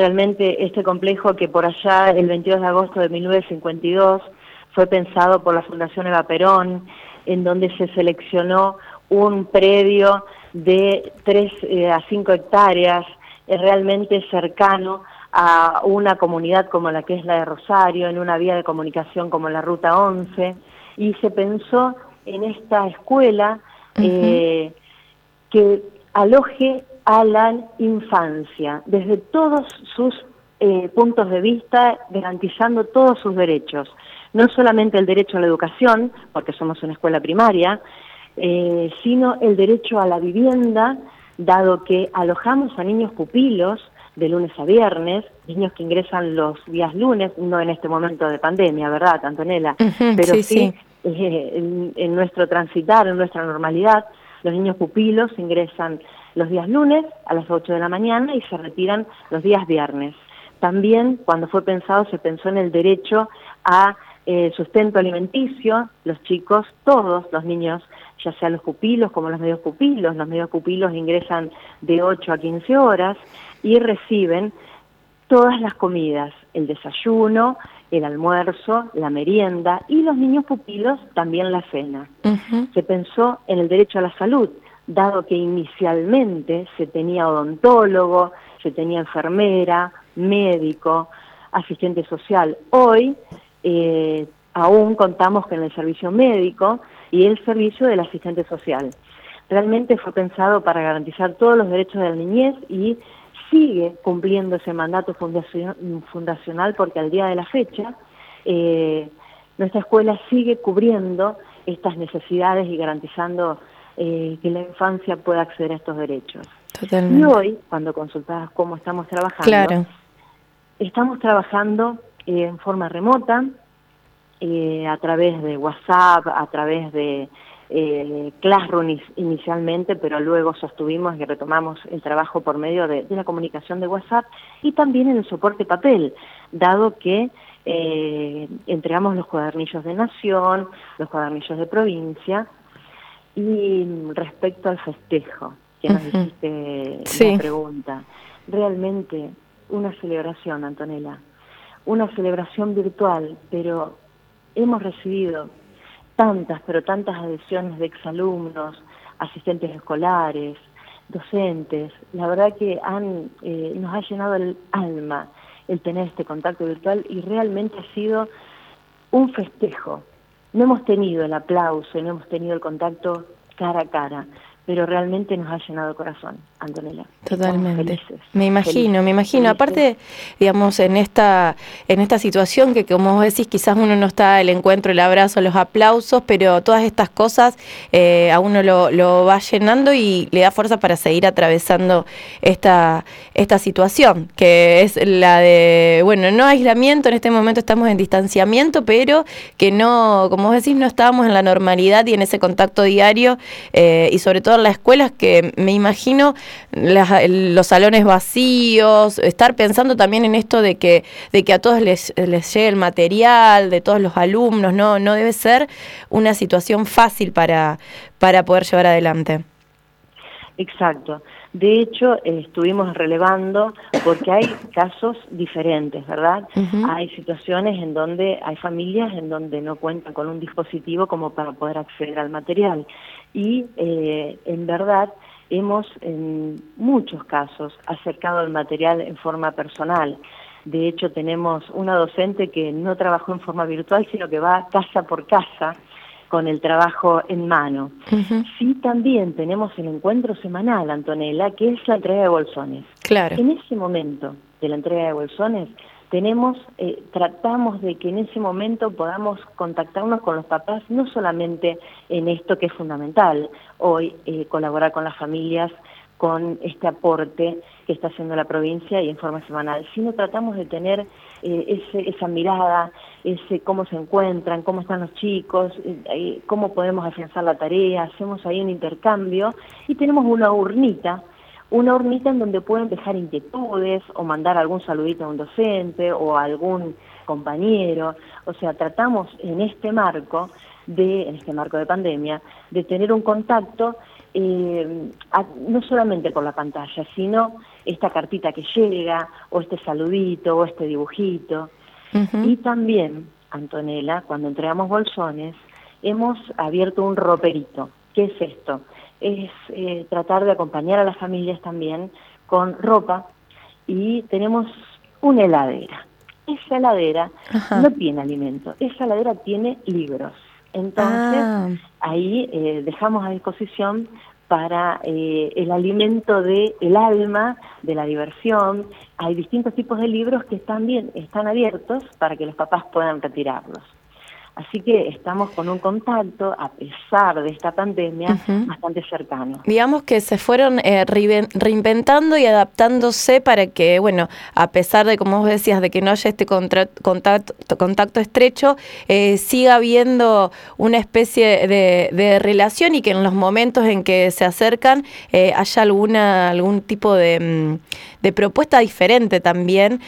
Realmente este complejo, que por allá el 22 de agosto de 1952 fue pensado por la Fundación Eva Perón, en donde se seleccionó un predio de 3 a 5 hectáreas, realmente cercano a una comunidad como la que es la de Rosario, en una vía de comunicación como la Ruta 11, y se pensó en esta escuela que aloje a la infancia desde todos sus puntos de vista, garantizando todos sus derechos. No solamente el derecho a la educación, porque somos una escuela primaria, sino el derecho a la vivienda, dado que alojamos a niños pupilos de lunes a viernes, niños que ingresan los días lunes, no en este momento de pandemia, ¿verdad, Antonella? Pero sí. En nuestro transitar, en nuestra normalidad, los niños pupilos ingresan los días lunes a las 8 de la mañana y se retiran los días viernes. También, cuando fue pensado, se pensó en el derecho a sustento alimenticio. Los chicos, todos los niños, ya sea los pupilos como los medios pupilos ingresan de 8 a 15 horas y reciben todas las comidas, el desayuno, el almuerzo, la merienda, y los niños pupilos también la cena. Se pensó en el derecho a la salud, dado que inicialmente se tenía odontólogo, se tenía enfermera, médico, asistente social. Hoy aún contamos con el servicio médico y el servicio del asistente social. Realmente fue pensado para garantizar todos los derechos de la niñez y sigue cumpliendo ese mandato fundacional, porque al día de la fecha nuestra escuela sigue cubriendo estas necesidades y garantizando que la infancia pueda acceder a estos derechos. Totalmente. Y hoy, cuando consultabas cómo estamos trabajando, claro, estamos trabajando en forma remota, a través de WhatsApp, a través de Classroom inicialmente, pero luego sostuvimos y retomamos el trabajo por medio de la comunicación de WhatsApp, y también en el soporte papel, dado que entregamos los cuadernillos de Nación, los cuadernillos de provincia. Y respecto al festejo, que nos hiciste la pregunta, realmente una celebración, Antonella, una celebración virtual, pero hemos recibido tantas, pero tantas adhesiones de exalumnos, asistentes escolares, docentes. La verdad que nos ha llenado el alma el tener este contacto virtual, y realmente ha sido un festejo. No hemos tenido el aplauso, no hemos tenido el contacto cara a cara, pero realmente nos ha llenado el corazón, Antonella. Totalmente. Felices, Me imagino. felices. Aparte, digamos, en esta situación que, como vos decís, quizás uno no está el encuentro, el abrazo, los aplausos, pero todas estas cosas a uno lo va llenando y le da fuerza para seguir atravesando esta situación, que es la de, bueno, no aislamiento, en este momento estamos en distanciamiento, pero que no, como vos decís, no estábamos en la normalidad y en ese contacto diario, y sobre todo en las escuelas, que me imagino los salones vacíos, estar pensando también en esto de que a todos les llegue el material, de todos los alumnos, no debe ser una situación fácil para poder llevar adelante. Exacto. De hecho, estuvimos relevando, porque hay casos diferentes, ¿verdad? Hay situaciones en donde hay familias en donde no cuentan con un dispositivo como para poder acceder al material. Y en verdad hemos, en muchos casos, acercado el material en forma personal. De hecho, tenemos una docente que no trabajó en forma virtual, sino que va casa por casa con el trabajo en mano. Sí, también tenemos el encuentro semanal, Antonella, que es la entrega de bolsones. Claro. En ese momento de la entrega de bolsones, tratamos de que en ese momento podamos contactarnos con los papás, no solamente en esto que es fundamental, hoy colaborar con las familias, con este aporte que está haciendo la provincia y en forma semanal, sino tratamos de tener esa mirada, cómo se encuentran, cómo están los chicos, cómo podemos afianzar la tarea. Hacemos ahí un intercambio y tenemos una urnita en donde pueden dejar inquietudes o mandar algún saludito a un docente o a algún compañero. O sea, tratamos en este marco de pandemia, de tener un contacto no solamente por la pantalla, sino esta cartita que llega, o este saludito, o este dibujito. Ujú. Y también, Antonella, cuando entregamos bolsones, hemos abierto un roperito. ¿Qué es esto? Es tratar de acompañar a las familias también con ropa, y tenemos una heladera. Esa heladera Ajá. no tiene alimento, esa heladera tiene libros. Entonces, ahí dejamos a disposición para el alimento del alma, de la diversión. Hay distintos tipos de libros que también están abiertos para que los papás puedan retirarlos. Así que estamos con un contacto, a pesar de esta pandemia, Ujú. bastante cercano. Digamos que se fueron reinventando y adaptándose para que, bueno, a pesar de, como vos decías, de que no haya este contacto estrecho, siga habiendo una especie de relación, y que en los momentos en que se acercan haya algún tipo de propuesta diferente también,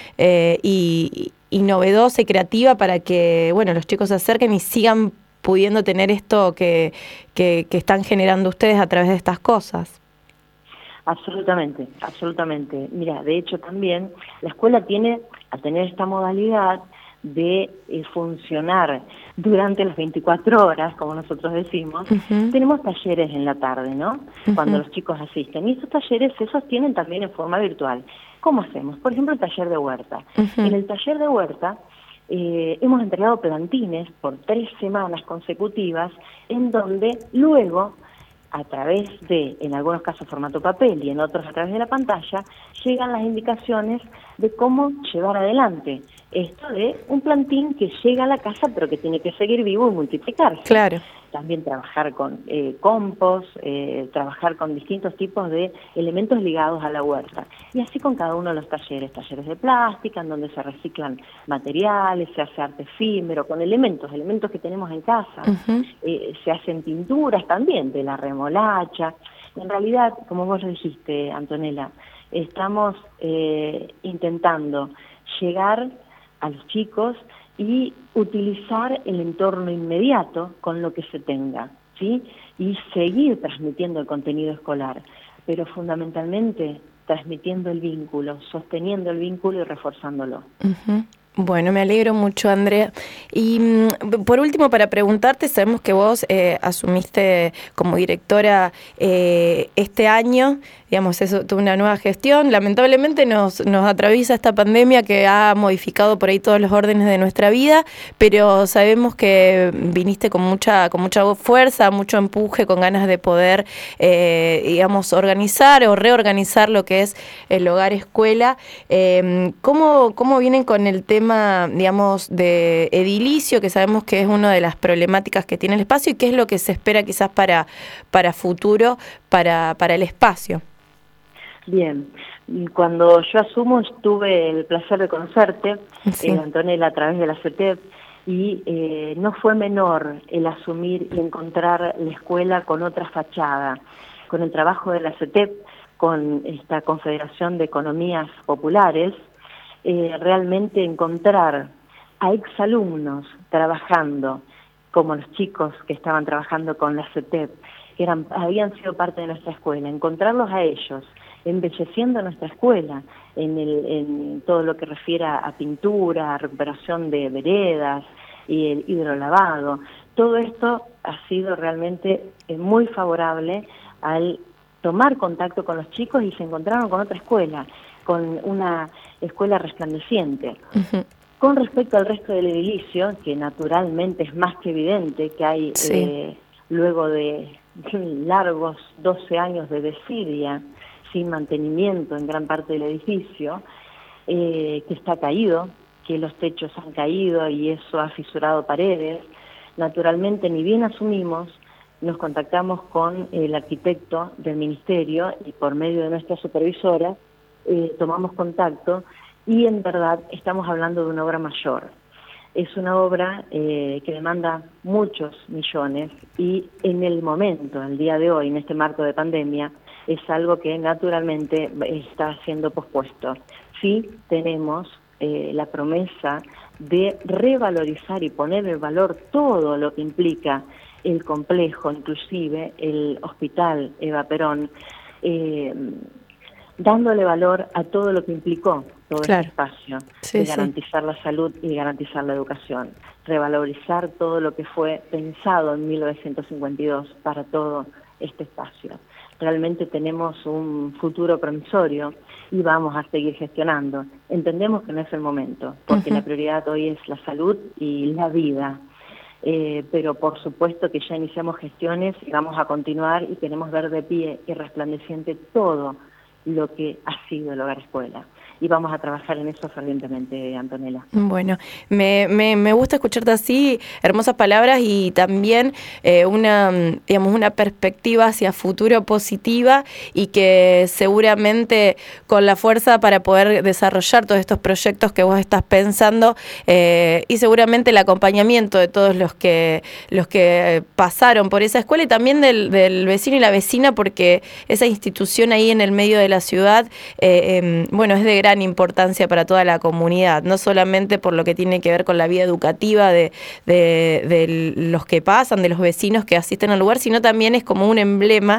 y novedosa y creativa, para que, bueno, los chicos se acerquen y sigan pudiendo tener esto que están generando ustedes a través de estas cosas. Absolutamente, absolutamente. Mira, de hecho también la escuela tiene, a tener esta modalidad de funcionar durante las 24 horas, como nosotros decimos. Uh-huh. Tenemos talleres en la tarde, ¿no? Uh-huh. Cuando los chicos asisten. Y estos talleres se sostienen también en forma virtual. ¿Cómo hacemos? Por ejemplo, el taller de huerta. Uh-huh. En el taller de huerta hemos entregado plantines por 3 semanas consecutivas, en donde luego, a través de, en algunos casos, formato papel y en otros a través de la pantalla, llegan las indicaciones de cómo llevar adelante esto de un plantín que llega a la casa pero que tiene que seguir vivo y multiplicarse. Claro. También trabajar con compost, trabajar con distintos tipos de elementos ligados a la huerta. Y así con cada uno de los talleres de plástica, en donde se reciclan materiales, se hace arte efímero, con elementos que tenemos en casa. Uh-huh. Se hacen pinturas también de la remolacha. En realidad, como vos lo dijiste, Antonella, estamos intentando llegar a los chicos y utilizar el entorno inmediato con lo que se tenga, ¿sí? Y seguir transmitiendo el contenido escolar, pero fundamentalmente transmitiendo el vínculo, sosteniendo el vínculo y reforzándolo. Uh-huh. Bueno, me alegro mucho, Andrea. Y por último, para preguntarte, sabemos que vos asumiste como directora este año, digamos, eso, tuvo una nueva gestión. Lamentablemente nos atraviesa esta pandemia que ha modificado por ahí todos los órdenes de nuestra vida, pero sabemos que viniste con mucha fuerza, mucho empuje, con ganas de poder, digamos, organizar o reorganizar lo que es el hogar escuela. ¿Cómo vienen con el tema, digamos, de edilicio, que sabemos que es una de las problemáticas que tiene el espacio, y qué es lo que se espera quizás para futuro, para el espacio? Bien, cuando yo asumo tuve el placer de conocerte, sí. Antonella, a través de la CETEP, y no fue menor el asumir y encontrar la escuela con otra fachada, con el trabajo de la CETEP, con esta Confederación de Economías Populares. Realmente encontrar a exalumnos trabajando, como los chicos que estaban trabajando con la CETEP, que habían sido parte de nuestra escuela, encontrarlos a ellos, embelleciendo nuestra escuela, en todo lo que refiere a pintura, a recuperación de veredas y el hidrolavado. Todo esto ha sido realmente muy favorable al tomar contacto con los chicos, y se encontraron con otra escuela, con una escuela resplandeciente. Uh-huh. Con respecto al resto del edilicio, que naturalmente es más que evidente que hay, sí. Luego de largos 12 años de desidia, sin mantenimiento en gran parte del edificio, que está caído, que los techos han caído y eso ha fisurado paredes. Naturalmente, ni bien asumimos, nos contactamos con el arquitecto del ministerio, y por medio de nuestra supervisora tomamos contacto, y en verdad estamos hablando de una obra mayor. Es una obra que demanda muchos millones, y en el momento, el día de hoy, en este marco de pandemia, es algo que naturalmente está siendo pospuesto. Sí tenemos la promesa de revalorizar y poner en valor todo lo que implica el complejo, inclusive el hospital Eva Perón, dándole valor a todo lo que implicó todo Claro. este espacio, Sí, de sí. garantizar la salud y garantizar la educación, revalorizar todo lo que fue pensado en 1952 para todo este espacio. Realmente tenemos un futuro promisorio y vamos a seguir gestionando. Entendemos que no es el momento, porque la prioridad hoy es la salud y la vida. Pero por supuesto que ya iniciamos gestiones y vamos a continuar y queremos ver de pie y resplandeciente todo lo que ha sido el Hogar Escuela. Y vamos a trabajar en eso fervientemente, Antonella. Bueno, me gusta escucharte así, hermosas palabras y también digamos, una perspectiva hacia futuro positiva y que seguramente con la fuerza para poder desarrollar todos estos proyectos que vos estás pensando y seguramente el acompañamiento de todos los que pasaron por esa escuela y también del vecino y la vecina, porque esa institución ahí en el medio de la ciudad, bueno, es de gran importancia para toda la comunidad, no solamente por lo que tiene que ver con la vida educativa de los que pasan, de los vecinos que asisten al lugar, sino también es como un emblema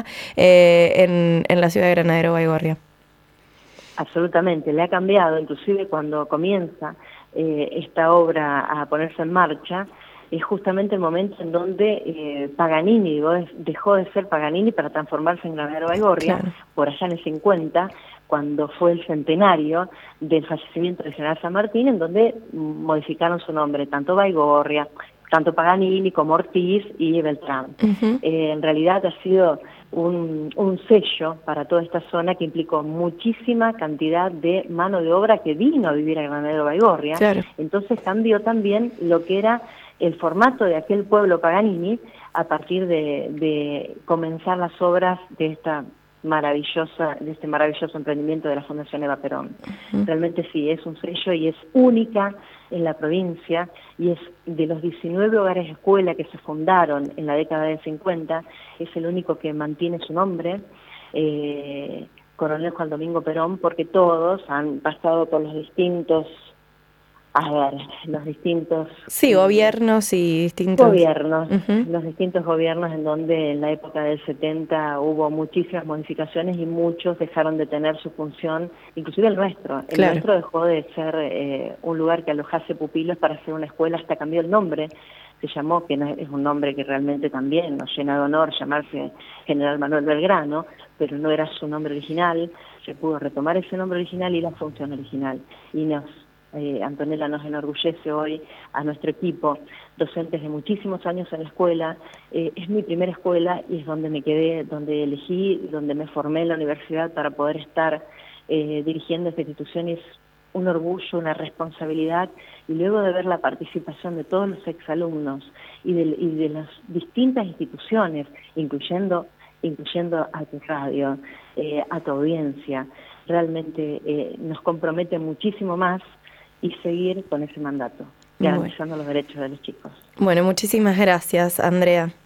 en la ciudad de Granadero Baigorria. Absolutamente, le ha cambiado, inclusive cuando comienza esta obra a ponerse en marcha, es justamente el momento en donde Paganini dejó de ser Paganini para transformarse en Granadero Baigorria, claro, por allá en el 50, cuando fue el centenario del fallecimiento del general San Martín, en donde modificaron su nombre, tanto Baigorria, tanto Paganini como Ortiz y Beltrán. En realidad ha sido un sello para toda esta zona que implicó muchísima cantidad de mano de obra que vino a vivir a Granadero Baigorria. Claro. Entonces cambió también lo que era el formato de aquel pueblo Paganini a partir de comenzar las obras de este maravilloso emprendimiento de la Fundación Eva Perón. Realmente sí, es un sello y es única en la provincia y es de los 19 hogares escuela que se fundaron en la década del 50, es el único que mantiene su nombre, Coronel Juan Domingo Perón, porque todos han pasado por los distintos sí, gobiernos y distintos gobiernos, los distintos gobiernos en donde en la época del 70 hubo muchísimas modificaciones y muchos dejaron de tener su función, inclusive el nuestro. El claro, nuestro dejó de ser un lugar que alojase pupilos para ser una escuela, hasta cambió el nombre. Se llamó, que no es un nombre que realmente también nos llena de honor llamarse General Manuel Belgrano, pero no era su nombre original. Se pudo retomar ese nombre original y la función original. Y Antonella nos enorgullece hoy a nuestro equipo, docentes de muchísimos años en la escuela. Es mi primera escuela y es donde me quedé, donde elegí, donde me formé en la universidad para poder estar dirigiendo esta institución. Es un orgullo, una responsabilidad, y luego de ver la participación de todos los exalumnos y de las distintas instituciones, incluyendo a tu radio, a tu audiencia, realmente nos compromete muchísimo más y seguir con ese mandato, garantizando los derechos de los chicos. Bueno, muchísimas gracias, Andrea.